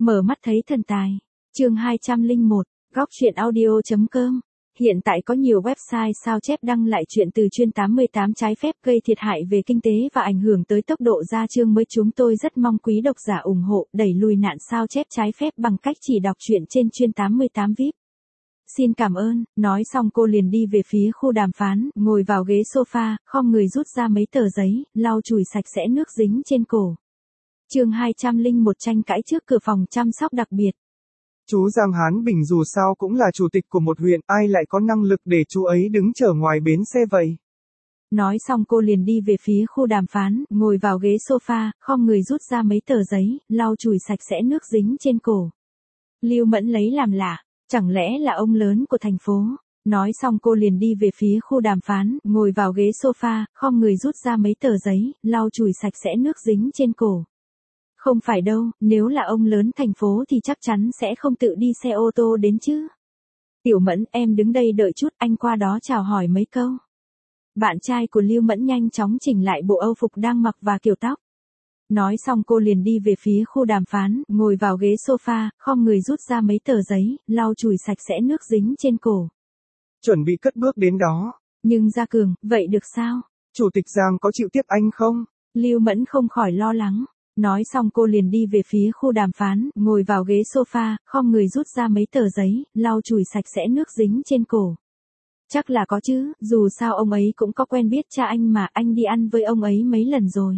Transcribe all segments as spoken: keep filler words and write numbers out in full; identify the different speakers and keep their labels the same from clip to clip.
Speaker 1: Mở mắt thấy thần tài. Chương hai trăm lẻ một, góc truyện audio chấm com. Hiện tại có nhiều website sao chép đăng lại chuyện từ chuyên tám mươi tám trái phép gây thiệt hại về kinh tế và ảnh hưởng tới tốc độ ra chương mới. Chúng tôi rất mong quý độc giả ủng hộ đẩy lùi nạn sao chép trái phép bằng cách chỉ đọc truyện trên chuyên tám mươi tám víp. Xin cảm ơn. Nói xong cô liền đi về phía khu đàm phán, ngồi vào ghế sofa, khom người rút ra mấy tờ giấy, lau chùi sạch sẽ nước dính trên cổ. Chương hai trăm lẻ một, tranh cãi trước cửa phòng chăm sóc đặc biệt.
Speaker 2: Chú Giang Hán Bình dù sao cũng là chủ tịch của một huyện, ai lại có năng lực để chú ấy đứng chờ ngoài bến xe vậy?
Speaker 1: Nói xong cô liền đi về phía khu đàm phán, ngồi vào ghế sofa, khom người rút ra mấy tờ giấy, lau chùi sạch sẽ nước dính trên cổ. Lưu Mẫn lấy làm lạ, chẳng lẽ là ông lớn của thành phố? Nói xong cô liền đi về phía khu đàm phán, ngồi vào ghế sofa, khom người rút ra mấy tờ giấy, lau chùi sạch sẽ nước dính trên cổ. Không phải đâu, nếu là ông lớn thành phố thì chắc chắn sẽ không tự đi xe ô tô đến chứ. Tiểu Mẫn, em đứng đây đợi chút, anh qua đó chào hỏi mấy câu. Bạn trai của Lưu Mẫn nhanh chóng chỉnh lại bộ âu phục đang mặc và kiểu tóc. Nói xong cô liền đi về phía khu đàm phán, ngồi vào ghế sofa, khom người rút ra mấy tờ giấy, lau chùi sạch sẽ nước dính trên cổ.
Speaker 2: Chuẩn bị cất bước đến đó.
Speaker 1: Nhưng Gia Cường, vậy được sao?
Speaker 2: Chủ tịch Giang có chịu tiếp anh không?
Speaker 1: Lưu Mẫn không khỏi lo lắng. Nói xong cô liền đi về phía khu đàm phán, ngồi vào ghế sofa, khom người rút ra mấy tờ giấy, lau chùi sạch sẽ nước dính trên cổ. Chắc là có chứ, dù sao ông ấy cũng có quen biết cha anh mà, anh đi ăn với ông ấy mấy lần rồi.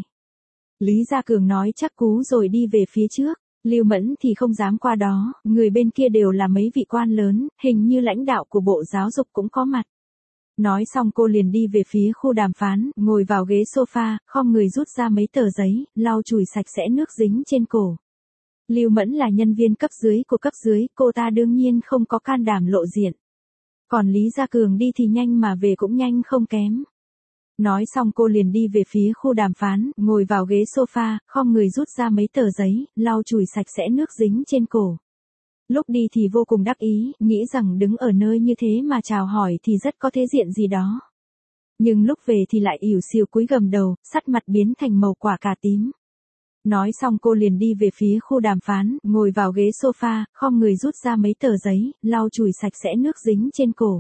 Speaker 1: Lý Gia Cường nói chắc cú rồi đi về phía trước. Lưu Mẫn thì không dám qua đó, người bên kia đều là mấy vị quan lớn, hình như lãnh đạo của Bộ Giáo dục cũng có mặt. Nói xong cô liền đi về phía khu đàm phán, ngồi vào ghế sofa, khom người rút ra mấy tờ giấy, lau chùi sạch sẽ nước dính trên cổ. Lưu Mẫn là nhân viên cấp dưới của cấp dưới, cô ta đương nhiên không có can đảm lộ diện. Còn Lý Gia Cường đi thì nhanh mà về cũng nhanh không kém. Nói xong cô liền đi về phía khu đàm phán, ngồi vào ghế sofa, khom người rút ra mấy tờ giấy, lau chùi sạch sẽ nước dính trên cổ. Lúc đi thì vô cùng đắc ý, nghĩ rằng đứng ở nơi như thế mà chào hỏi thì rất có thế diện gì đó. Nhưng lúc về thì lại ỉu xìu cúi gầm đầu, sắt mặt biến thành màu quả cà tím. Nói xong cô liền đi về phía khu đàm phán, ngồi vào ghế sofa, khom người rút ra mấy tờ giấy, lau chùi sạch sẽ nước dính trên cổ.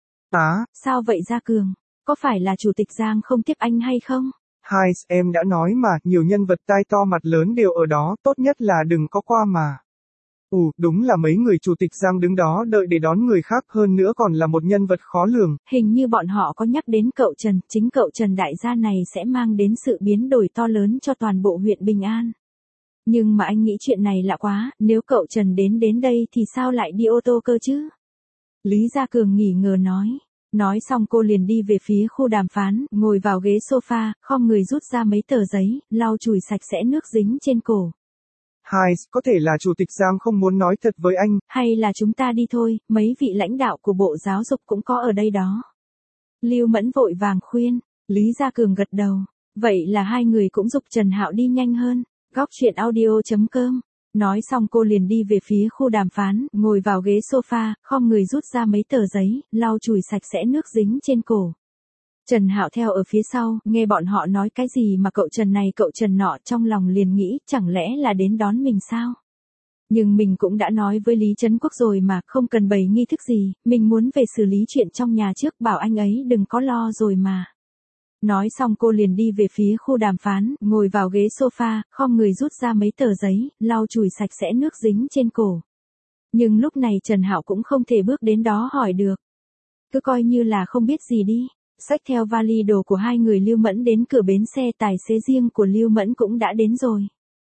Speaker 2: À,
Speaker 1: sao vậy Gia Cường? Có phải là chủ tịch Giang không tiếp anh hay không?
Speaker 2: Hai, em đã nói mà, nhiều nhân vật tai to mặt lớn đều ở đó, tốt nhất là đừng có qua mà. Ồ, đúng là mấy người chủ tịch Giang đứng đó đợi để đón người khác, hơn nữa còn là một nhân vật khó lường.
Speaker 1: Hình như bọn họ có nhắc đến cậu Trần, chính cậu Trần đại gia này sẽ mang đến sự biến đổi to lớn cho toàn bộ huyện Bình An. Nhưng mà anh nghĩ chuyện này lạ quá, nếu cậu Trần đến đến đây thì sao lại đi ô tô cơ chứ? Lý Gia Cường nghỉ ngờ nói. Nói xong cô liền đi về phía khu đàm phán, ngồi vào ghế sofa, khom người rút ra mấy tờ giấy, lau chùi sạch sẽ nước dính trên cổ.
Speaker 2: Hai, có thể là chủ tịch Giang không muốn nói thật với anh.
Speaker 1: Hay là chúng ta đi thôi, mấy vị lãnh đạo của Bộ Giáo dục cũng có ở đây đó. Lưu Mẫn vội vàng khuyên. Lý Gia Cường gật đầu. Vậy là hai người cũng giục Trần Hạo đi nhanh hơn. Góc truyện audio chấm com. Nói xong cô liền đi về phía khu đàm phán, ngồi vào ghế sofa, khom người rút ra mấy tờ giấy, lau chùi sạch sẽ nước dính trên cổ. Trần Hạo theo ở phía sau, nghe bọn họ nói cái gì mà cậu Trần này cậu Trần nọ, trong lòng liền nghĩ, chẳng lẽ là đến đón mình sao? Nhưng mình cũng đã nói với Lý Trấn Quốc rồi mà, không cần bày nghi thức gì, mình muốn về xử lý chuyện trong nhà trước, bảo anh ấy đừng có lo rồi mà. Nói xong cô liền đi về phía khu đàm phán, ngồi vào ghế sofa, khom người rút ra mấy tờ giấy, lau chùi sạch sẽ nước dính trên cổ. Nhưng lúc này Trần Hạo cũng không thể bước đến đó hỏi được. Cứ coi như là không biết gì đi. Xách theo vali đồ của hai người Lưu Mẫn đến cửa bến xe, tài xế riêng của Lưu Mẫn cũng đã đến rồi.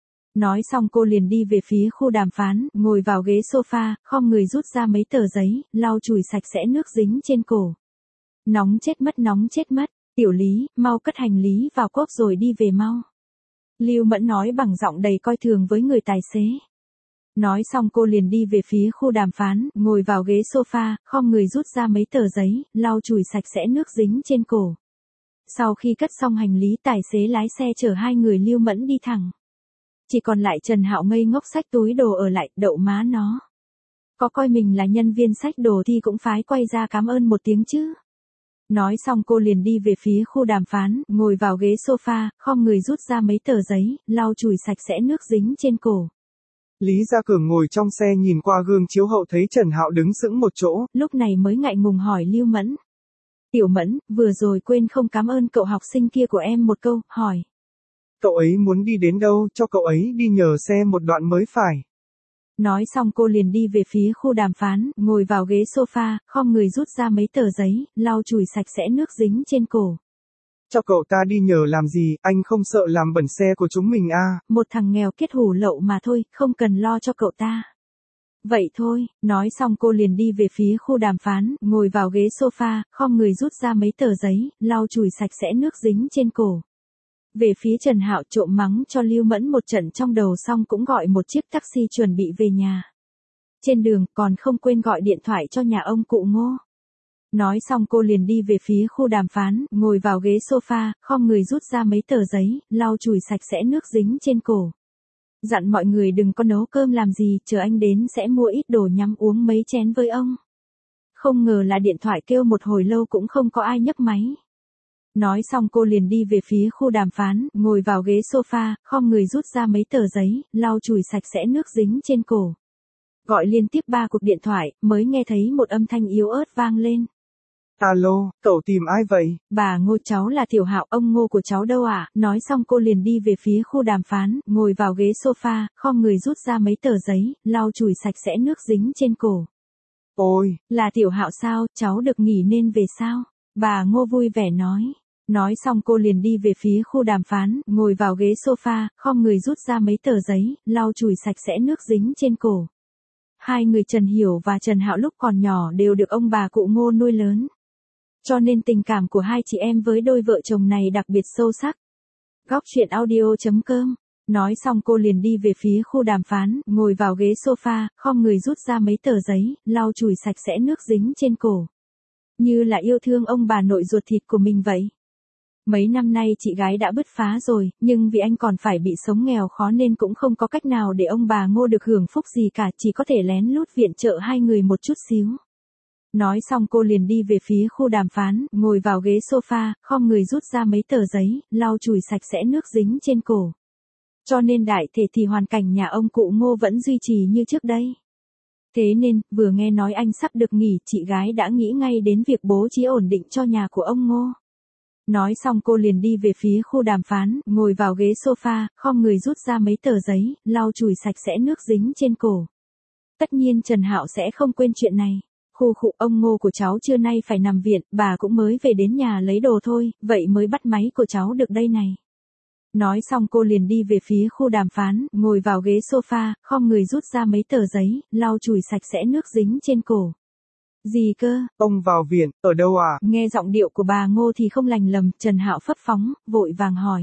Speaker 1: Nói xong cô liền đi về phía khu đàm phán, ngồi vào ghế sofa, khom người rút ra mấy tờ giấy, lau chùi sạch sẽ nước dính trên cổ. Nóng chết mất nóng chết mất. Tiểu Lý, mau cất hành lý vào cốp rồi đi về mau. Lưu Mẫn nói bằng giọng đầy coi thường với người tài xế. Nói xong cô liền đi về phía khu đàm phán, ngồi vào ghế sofa, khom người rút ra mấy tờ giấy, lau chùi sạch sẽ nước dính trên cổ. Sau khi cất xong hành lý, tài xế lái xe chở hai người Lưu Mẫn đi thẳng. Chỉ còn lại Trần Hạo ngây ngốc xách túi đồ ở lại, đậu má nó. Có coi mình là nhân viên xách đồ thì cũng phái quay ra cảm ơn một tiếng chứ. Nói xong cô liền đi về phía khu đàm phán, ngồi vào ghế sofa, khom người rút ra mấy tờ giấy, lau chùi sạch sẽ nước dính trên cổ.
Speaker 2: Lý Gia Cường ngồi trong xe nhìn qua gương chiếu hậu thấy Trần Hạo đứng sững một chỗ.
Speaker 1: Lúc này mới ngại ngùng hỏi Lưu Mẫn. Tiểu Mẫn, vừa rồi quên không cảm ơn cậu học sinh kia của em một câu, hỏi.
Speaker 2: Cậu ấy muốn đi đến đâu, cho cậu ấy đi nhờ xe một đoạn mới phải.
Speaker 1: Nói xong cô liền đi về phía khu đàm phán, ngồi vào ghế sofa, khom người rút ra mấy tờ giấy, lau chùi sạch sẽ nước dính trên cổ.
Speaker 2: Cho cậu ta đi nhờ làm gì, anh không sợ làm bẩn xe của chúng mình à?
Speaker 1: Một thằng nghèo kết hủ lậu mà thôi, không cần lo cho cậu ta. Vậy thôi, nói xong cô liền đi về phía khu đàm phán, ngồi vào ghế sofa, khom người rút ra mấy tờ giấy, lau chùi sạch sẽ nước dính trên cổ. Về phía Trần Hạo trộm mắng cho Lưu Mẫn một trận trong đầu xong cũng gọi một chiếc taxi chuẩn bị về nhà. Trên đường còn không quên gọi điện thoại cho nhà ông cụ Ngô. Nói xong cô liền đi về phía khu đàm phán, ngồi vào ghế sofa, khom người rút ra mấy tờ giấy, lau chùi sạch sẽ nước dính trên cổ. Dặn mọi người đừng có nấu cơm làm gì, chờ anh đến sẽ mua ít đồ nhắm uống mấy chén với ông. Không ngờ là điện thoại kêu một hồi lâu cũng không có ai nhấc máy. Nói xong cô liền đi về phía khu đàm phán, ngồi vào ghế sofa, khom người rút ra mấy tờ giấy, lau chùi sạch sẽ nước dính trên cổ. Gọi liên tiếp ba cuộc điện thoại, mới nghe thấy một âm thanh yếu ớt vang lên.
Speaker 2: Alo, cậu tìm ai vậy?
Speaker 1: Bà Ngô, cháu là Tiểu Hạo, ông Ngô của cháu đâu ạ? À? Nói xong cô liền đi về phía khu đàm phán, ngồi vào ghế sofa, khom người rút ra mấy tờ giấy, lau chùi sạch sẽ nước dính trên cổ.
Speaker 2: Ôi,
Speaker 1: là Tiểu Hạo sao, cháu được nghỉ nên về sao? Bà Ngô vui vẻ nói. Nói xong cô liền đi về phía khu đàm phán, ngồi vào ghế sofa, khom người rút ra mấy tờ giấy, lau chùi sạch sẽ nước dính trên cổ. Hai người Trần Hiểu và Trần Hạo lúc còn nhỏ đều được ông bà cụ Ngô nuôi lớn. Cho nên tình cảm của hai chị em với đôi vợ chồng này đặc biệt sâu sắc. Góc truyện audio chấm com. Nói xong cô liền đi về phía khu đàm phán, ngồi vào ghế sofa, khom người rút ra mấy tờ giấy, lau chùi sạch sẽ nước dính trên cổ. Như là yêu thương ông bà nội ruột thịt của mình vậy. Mấy năm nay chị gái đã bứt phá rồi, nhưng vì anh còn phải bị sống nghèo khó nên cũng không có cách nào để ông bà Ngô được hưởng phúc gì cả, chỉ có thể lén lút viện trợ hai người một chút xíu. Nói xong cô liền đi về phía khu đàm phán, ngồi vào ghế sofa, khom người rút ra mấy tờ giấy, lau chùi sạch sẽ nước dính trên cổ. Cho nên đại thể thì hoàn cảnh nhà ông cụ Ngô vẫn duy trì như trước đây. Thế nên, vừa nghe nói anh sắp được nghỉ, chị gái đã nghĩ ngay đến việc bố trí ổn định cho nhà của ông Ngô. Nói xong cô liền đi về phía khu đàm phán, ngồi vào ghế sofa, khom người rút ra mấy tờ giấy, lau chùi sạch sẽ nước dính trên cổ. Tất nhiên Trần Hạo sẽ không quên chuyện này. Khu khụ, ông Ngô của cháu trưa nay phải nằm viện, bà cũng mới về đến nhà lấy đồ thôi, vậy mới bắt máy của cháu được đây này. Nói xong cô liền đi về phía khu đàm phán, ngồi vào ghế sofa, khom người rút ra mấy tờ giấy, lau chùi sạch sẽ nước dính trên cổ. Gì cơ?
Speaker 2: Ông vào viện, ở đâu à?
Speaker 1: Nghe giọng điệu của bà Ngô thì không lành lầm, Trần Hạo phấp phóng, vội vàng hỏi.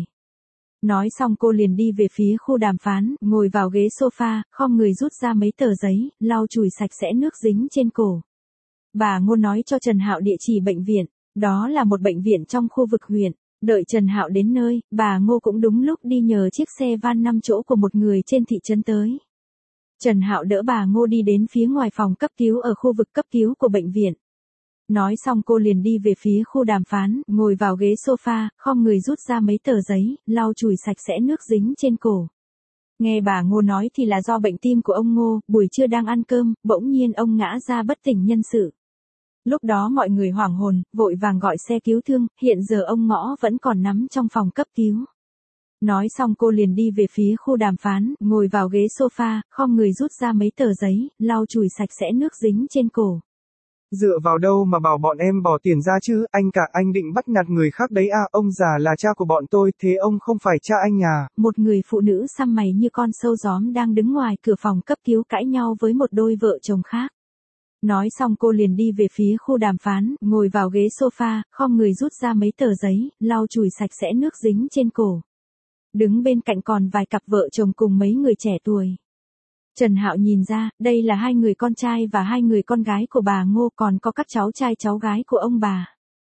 Speaker 1: Nói xong cô liền đi về phía khu đàm phán, ngồi vào ghế sofa, khom người rút ra mấy tờ giấy, lau chùi sạch sẽ nước dính trên cổ. Bà Ngô nói cho Trần Hạo địa chỉ bệnh viện, đó là một bệnh viện trong khu vực huyện. Đợi Trần Hạo đến nơi, bà Ngô cũng đúng lúc đi nhờ chiếc xe van năm chỗ của một người trên thị trấn tới. Trần Hạo đỡ bà Ngô đi đến phía ngoài phòng cấp cứu ở khu vực cấp cứu của bệnh viện. Nói xong cô liền đi về phía khu đàm phán, ngồi vào ghế sofa, khom người rút ra mấy tờ giấy, lau chùi sạch sẽ nước dính trên cổ. Nghe bà Ngô nói thì là do bệnh tim của ông Ngô, buổi trưa đang ăn cơm, bỗng nhiên ông ngã ra bất tỉnh nhân sự. Lúc đó mọi người hoảng hồn, vội vàng gọi xe cứu thương, hiện giờ ông Ngõ vẫn còn nằm trong phòng cấp cứu. Nói xong cô liền đi về phía khu đàm phán, ngồi vào ghế sofa, khom người rút ra mấy tờ giấy, lau chùi sạch sẽ nước dính trên cổ.
Speaker 2: Dựa vào đâu mà bảo bọn em bỏ tiền ra chứ, anh cả anh định bắt nạt người khác đấy à, ông già là cha của bọn tôi, thế ông không phải cha anh à.
Speaker 1: Một người phụ nữ xăm mày như con sâu gióm đang đứng ngoài cửa phòng cấp cứu cãi nhau với một đôi vợ chồng khác. Nói xong cô liền đi về phía khu đàm phán, ngồi vào ghế sofa, khom người rút ra mấy tờ giấy, lau chùi sạch sẽ nước dính trên cổ. Đứng bên cạnh còn vài cặp vợ chồng cùng mấy người trẻ tuổi. Trần Hạo nhìn ra, đây là hai người con trai và hai người con gái của bà Ngô, còn có các cháu trai cháu gái của ông bà.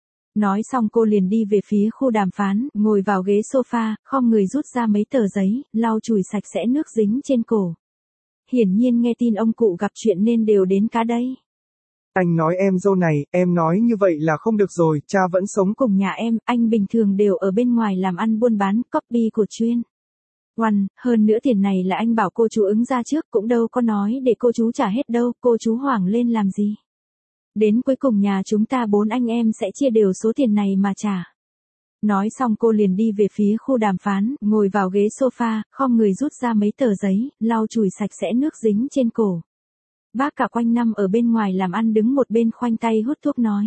Speaker 1: Nói xong cô liền đi về phía khu đàm phán, ngồi vào ghế sofa, khom người rút ra mấy tờ giấy, lau chùi sạch sẽ nước dính trên cổ. Hiển nhiên nghe tin ông cụ gặp chuyện nên đều đến cá đây.
Speaker 2: Anh nói em dâu này, em nói như vậy là không được rồi, cha vẫn sống
Speaker 1: cùng nhà em, anh bình thường đều ở bên ngoài làm ăn buôn bán, copy của chuyên. Oan, hơn nữa tiền này là anh bảo cô chú ứng ra trước, cũng đâu có nói để cô chú trả hết đâu, cô chú hoảng lên làm gì. Đến cuối cùng nhà chúng ta bốn anh em sẽ chia đều số tiền này mà trả. Nói xong cô liền đi về phía khu đàm phán, ngồi vào ghế sofa, khom người rút ra mấy tờ giấy, lau chùi sạch sẽ nước dính trên cổ. Bác cả quanh năm ở bên ngoài làm ăn đứng một bên khoanh tay hút thuốc nói.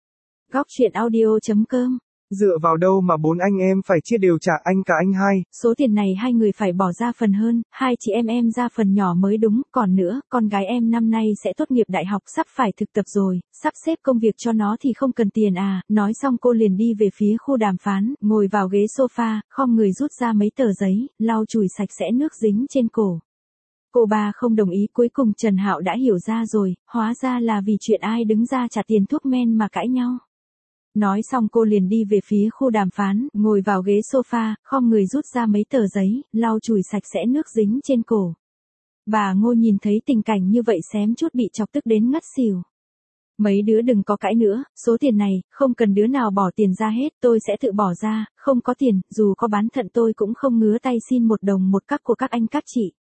Speaker 1: Góc chuyện audio chấm com.
Speaker 2: Dựa vào đâu mà bốn anh em phải chia đều trả anh cả anh hai.
Speaker 1: Số tiền này hai người phải bỏ ra phần hơn, hai chị em em ra phần nhỏ mới đúng, còn nữa, con gái em năm nay sẽ tốt nghiệp đại học sắp phải thực tập rồi, sắp xếp công việc cho nó thì không cần tiền à, nói xong cô liền đi về phía khu đàm phán, ngồi vào ghế sofa, khom người rút ra mấy tờ giấy, lau chùi sạch sẽ nước dính trên cổ. Cô ba không đồng ý, cuối cùng Trần Hạo đã hiểu ra rồi, hóa ra là vì chuyện ai đứng ra trả tiền thuốc men mà cãi nhau. Nói xong cô liền đi về phía khu đàm phán, ngồi vào ghế sofa, khom người rút ra mấy tờ giấy, lau chùi sạch sẽ nước dính trên cổ. Bà Ngô nhìn thấy tình cảnh như vậy xém chút bị chọc tức đến ngất xỉu. Mấy đứa đừng có cãi nữa, số tiền này, không cần đứa nào bỏ tiền ra hết, tôi sẽ tự bỏ ra, không có tiền, dù có bán thận tôi cũng không ngứa tay xin một đồng một cắc của các anh các chị.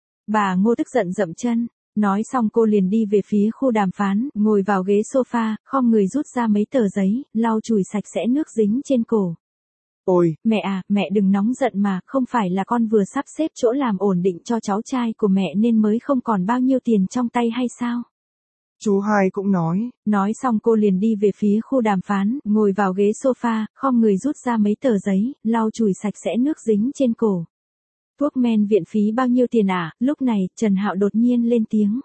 Speaker 1: Bà Ngô tức giận dậm chân. Nói xong cô liền đi về phía khu đàm phán, ngồi vào ghế sofa, khom người rút ra mấy tờ giấy, lau chùi sạch sẽ nước dính trên cổ.
Speaker 2: Ôi,
Speaker 1: mẹ à, mẹ đừng nóng giận mà, không phải là con vừa sắp xếp chỗ làm ổn định cho cháu trai của mẹ nên mới không còn bao nhiêu tiền trong tay hay sao?
Speaker 2: Chú hai cũng nói.
Speaker 1: Nói xong cô liền đi về phía khu đàm phán, ngồi vào ghế sofa, khom người rút ra mấy tờ giấy, lau chùi sạch sẽ nước dính trên cổ. Thuốc men viện phí bao nhiêu tiền à? Lúc này, Trần Hạo đột nhiên lên tiếng.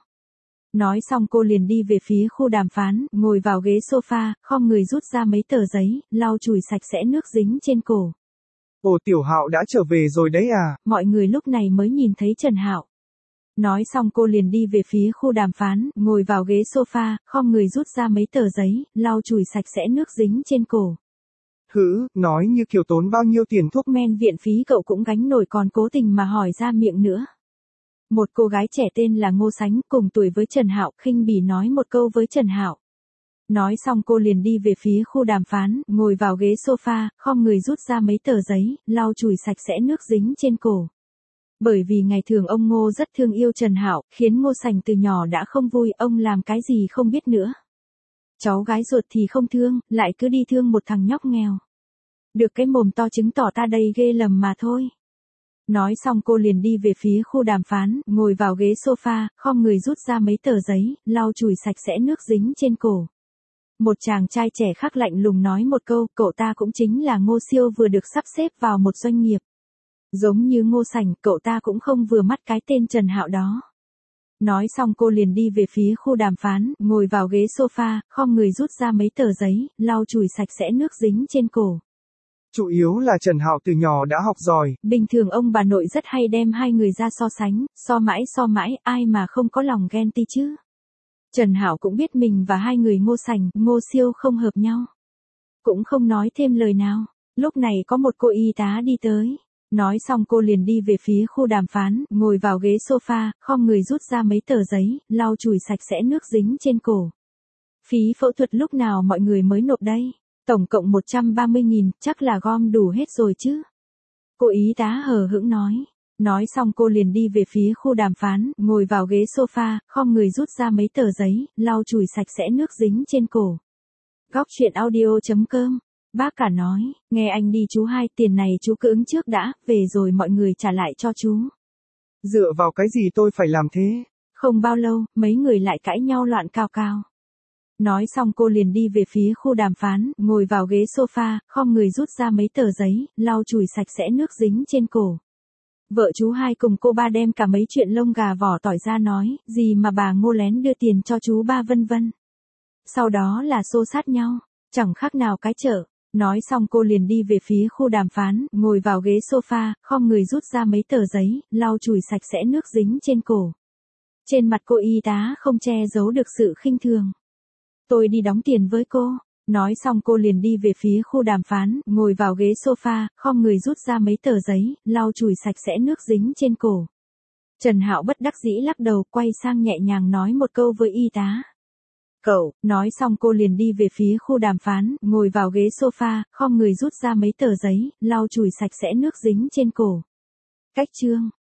Speaker 1: Nói xong cô liền đi về phía khu đàm phán, ngồi vào ghế sofa, khom người rút ra mấy tờ giấy, lau chùi sạch sẽ nước dính trên cổ.
Speaker 2: Ồ, Tiểu Hạo đã trở về rồi đấy à?
Speaker 1: Mọi người lúc này mới nhìn thấy Trần Hạo. Nói xong cô liền đi về phía khu đàm phán, ngồi vào ghế sofa, khom người rút ra mấy tờ giấy, lau chùi sạch sẽ nước dính trên cổ.
Speaker 2: Hử, nói như kiểu tốn bao nhiêu tiền thuốc
Speaker 1: men viện phí cậu cũng gánh nổi còn cố tình mà hỏi ra miệng nữa. Một cô gái trẻ tên là Ngô Sánh, cùng tuổi với Trần Hạo, khinh bỉ nói một câu với Trần Hạo. Nói xong cô liền đi về phía khu đàm phán, ngồi vào ghế sofa, khom người rút ra mấy tờ giấy, lau chùi sạch sẽ nước dính trên cổ. Bởi vì ngày thường ông Ngô rất thương yêu Trần Hạo, khiến Ngô Sánh từ nhỏ đã không vui, ông làm cái gì không biết nữa. Cháu gái ruột thì không thương, lại cứ đi thương một thằng nhóc nghèo. Được cái mồm to chứng tỏ ta đây ghê lầm mà thôi. Nói xong cô liền đi về phía khu đàm phán, ngồi vào ghế sofa, khom người rút ra mấy tờ giấy, lau chùi sạch sẽ nước dính trên cổ. Một chàng trai trẻ khác lạnh lùng nói một câu, cậu ta cũng chính là Ngô Siêu vừa được sắp xếp vào một doanh nghiệp. Giống như Ngô Sảnh, cậu ta cũng không vừa mắt cái tên Trần Hạo đó. Nói xong cô liền đi về phía khu đàm phán, ngồi vào ghế sofa, khom người rút ra mấy tờ giấy, lau chùi sạch sẽ nước dính trên cổ.
Speaker 2: Chủ yếu là Trần Hạo từ nhỏ đã học giỏi.
Speaker 1: Bình thường ông bà nội rất hay đem hai người ra so sánh, so mãi so mãi, ai mà không có lòng ghen tị chứ. Trần Hạo cũng biết mình và hai người Ngô Sảnh, Ngô Siêu không hợp nhau. Cũng không nói thêm lời nào. Lúc này có một cô y tá đi tới. Nói xong cô liền đi về phía khu đàm phán, ngồi vào ghế sofa, khom người rút ra mấy tờ giấy, lau chùi sạch sẽ nước dính trên cổ. Phí phẫu thuật lúc nào mọi người mới nộp đây? Tổng cộng một trăm ba mươi nghìn, chắc là gom đủ hết rồi chứ. Cô y tá hờ hững nói. Nói xong cô liền đi về phía khu đàm phán, ngồi vào ghế sofa, khom người rút ra mấy tờ giấy, lau chùi sạch sẽ nước dính trên cổ. Góc chuyện audio chấm com. Bác cả nói, nghe anh đi chú hai, tiền này chú cứ ứng trước đã, về rồi mọi người trả lại cho chú.
Speaker 2: Dựa vào cái gì tôi phải làm thế?
Speaker 1: Không bao lâu, mấy người lại cãi nhau loạn cao cao. Nói xong cô liền đi về phía khu đàm phán, ngồi vào ghế sofa, khom người rút ra mấy tờ giấy, lau chùi sạch sẽ nước dính trên cổ. Vợ chú hai cùng cô ba đem cả mấy chuyện lông gà vỏ tỏi ra nói, gì mà bà Ngô lén đưa tiền cho chú ba vân vân. Sau đó là xô sát nhau, chẳng khác nào cái chợ. Nói xong cô liền đi về phía khu đàm phán, ngồi vào ghế sofa, khom người rút ra mấy tờ giấy, lau chùi sạch sẽ nước dính trên cổ. Trên mặt cô y tá không che giấu được sự khinh thường. Tôi đi đóng tiền với cô. Nói xong cô liền đi về phía khu đàm phán, ngồi vào ghế sofa, khom người rút ra mấy tờ giấy, lau chùi sạch sẽ nước dính trên cổ. Trần Hạo bất đắc dĩ lắc đầu, quay sang nhẹ nhàng nói một câu với y tá. Cậu, nói xong cô liền đi về phía khu đàm phán, ngồi vào ghế sofa, khom người rút ra mấy tờ giấy, lau chùi sạch sẽ nước dính trên cổ. cách chương.